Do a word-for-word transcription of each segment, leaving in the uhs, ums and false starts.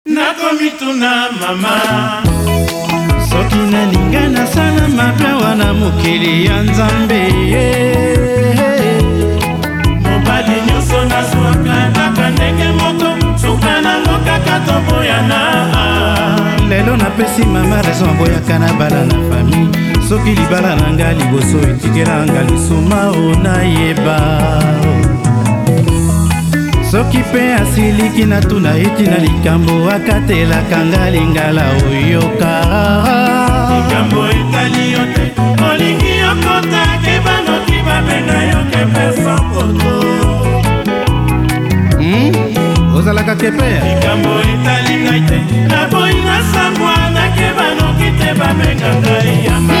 Nakomituna mama soki nalinga nasala mabe wana mokili ya Nzambe mobali nyonso nazwaka kaka ndenge moko suka nango kaka toboyana. Lelo napesi mama raison aboyaka na bala na famille soki libala na nga liboso etikela nga lisuma onayeba soki pe asiliki na tuna eti na likambo akatelaka nga lingala oyoka likambo etali yo te olingi yokota ke banoki babenga yo ke pesa poto ozalaka kepe likambo etali ngai te naboyi nasambwa nake banoki te babenga ngai yamba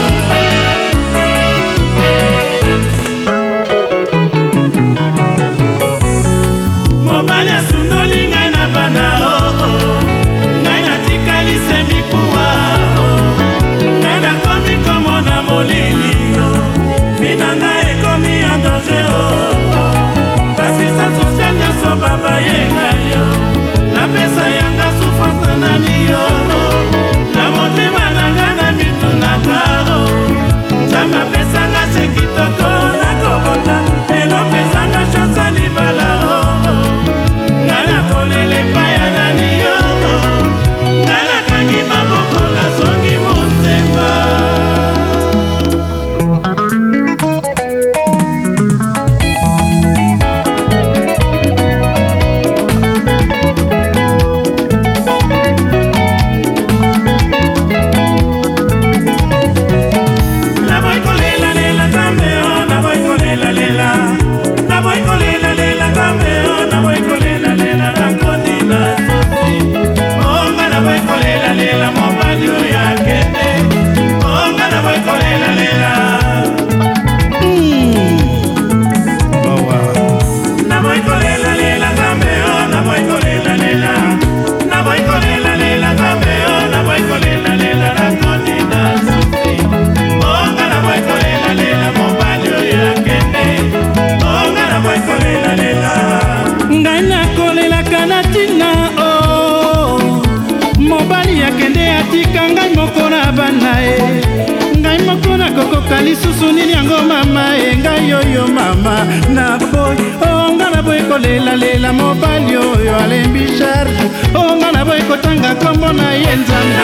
ngai moko na kokoka lisusu nini yango mama engai yoyo mama na boy onga na boy kolelalela mobali oyo alembi charge onga na boy kotanga kombo na ye Nzambe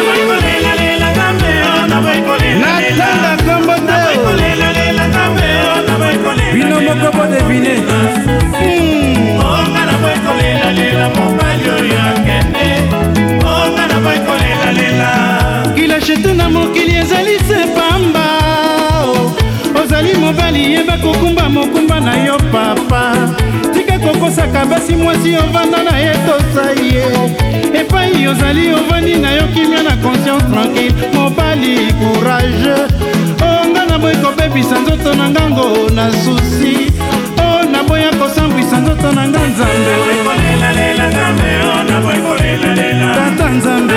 natanga kombo te bino moko po devine onga na boy kolelalela mobali oyo akende onga na boy kolelalela kila shetu na mokili ezali se pamba ozali mobali yeba kokumba mokumba na yo papa tika kokosaka basi mwasi ovanda na ye tosa ye epai ozali ovandi na yo kimia na conscience tranquille mobali courage onga na boyi kobebisa nzoto na ngango na susi o na boya kosambwisa nzoto na nga Nzambe tata Nzambe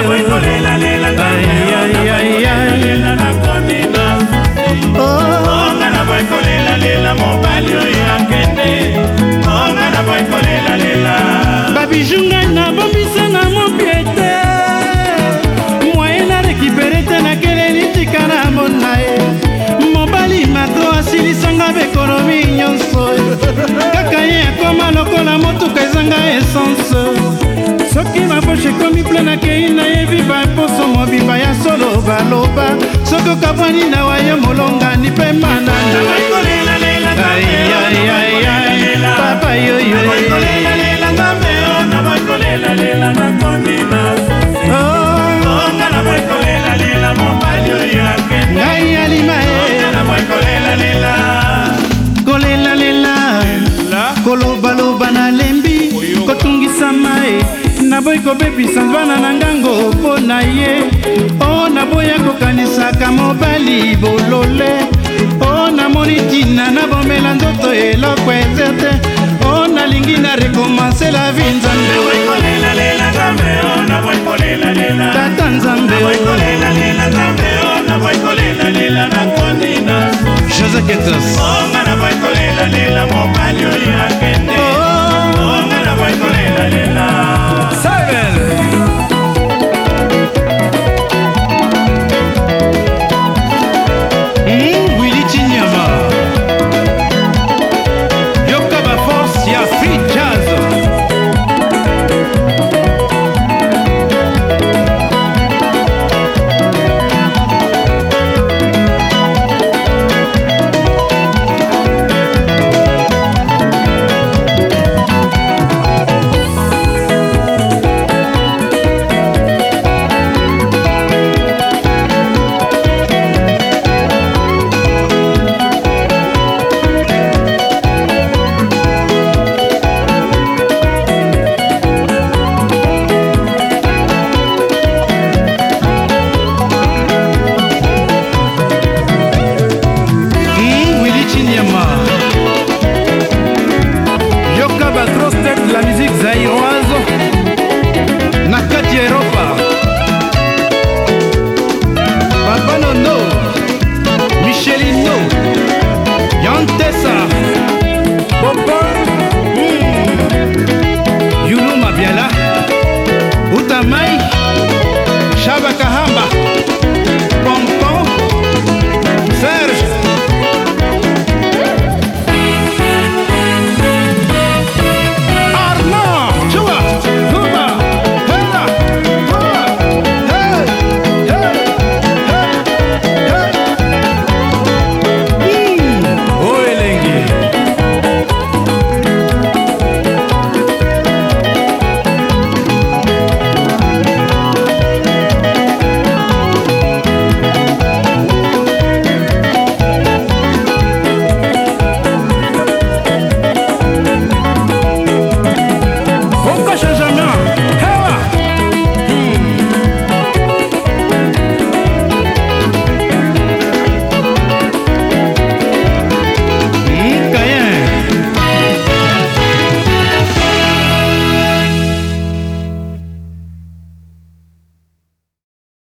babiju ngai nabombisa na mopiete moye na rekipere te nakeleli tika na mona ye mobali mato asilisanga bekonomi nyonso kaka ye akoma lokola motuka ezanga essence soki maboshe ekomi ple nakei nayebi baposo mobimba ya solo baloba soki okabwani na waye molongani mpe manana papa yoyo ngai alima kolelalela kolobaloba nalembi kotungisama e naboyi kobebisa nzwana na ngango mpo na ye o naboya kokanisaka mobali bolole o namoni ntina nabomela nzoto eloko eze te o nalingi na rekomanse la vie Nzambe tata Nzambe José Ketos